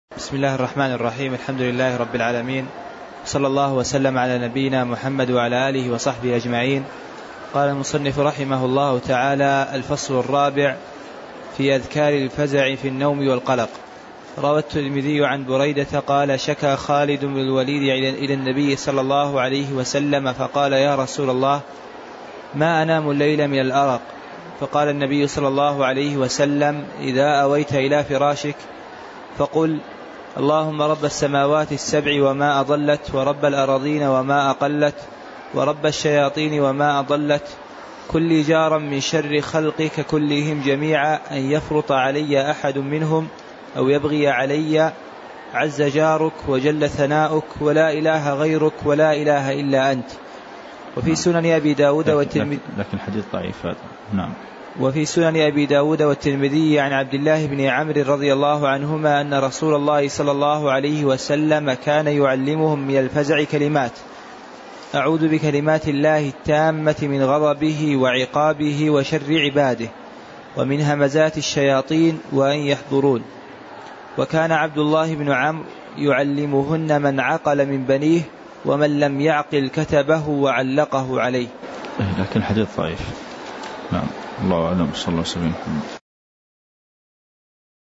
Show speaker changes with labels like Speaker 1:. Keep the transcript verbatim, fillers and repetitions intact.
Speaker 1: بسم الله الرحمن الرحيم. الحمد لله رب العالمين، صلى الله وسلم على نبينا محمد وعلى آله وصحبه أجمعين. قال المصنف رحمه الله تعالى: الفصل الرابع في أذكار الفزع في النوم والقلق. روى الترمذي عن بريدة قال: شكى خالد بن الوليد إلى النبي صلى الله عليه وسلم فقال: يا رسول الله، ما أنام الليل من الأرق. فقال النبي صلى الله عليه وسلم: إذا أويت إلى فراشك فقل: اللهم رب السماوات السبع وما أضلت، ورب الأراضين وما أقلت، ورب الشياطين وما أضلت، كل جارا من شر خلقك كلهم جميعا، أن يفرط علي أحد منهم أو يبغي علي، عز جارك وجل ثناؤك ولا إله غيرك ولا إله إلا أنت. وفي سنن أبي داود والترمذي،
Speaker 2: لكن الحديث ضعيف هذا. نعم.
Speaker 1: وفي سنن أبي داود والترمذي عن عبد الله بن عمرو رضي الله عنهما أن رسول الله صلى الله عليه وسلم كان يعلمهم من الفزع كلمات: أعوذ بكلمات الله التامة من غضبه وعقابه وشر عباده، ومن همزات الشياطين، وأن يحضرون. وكان عبد الله بن عمرو يعلمهن من عقل من بنيه، ومن لم يعقل كتبه وعلقه عليه.
Speaker 2: لكن الحديث ضعيف. نعم. الله أعلم. صلى الله عليه وسلم.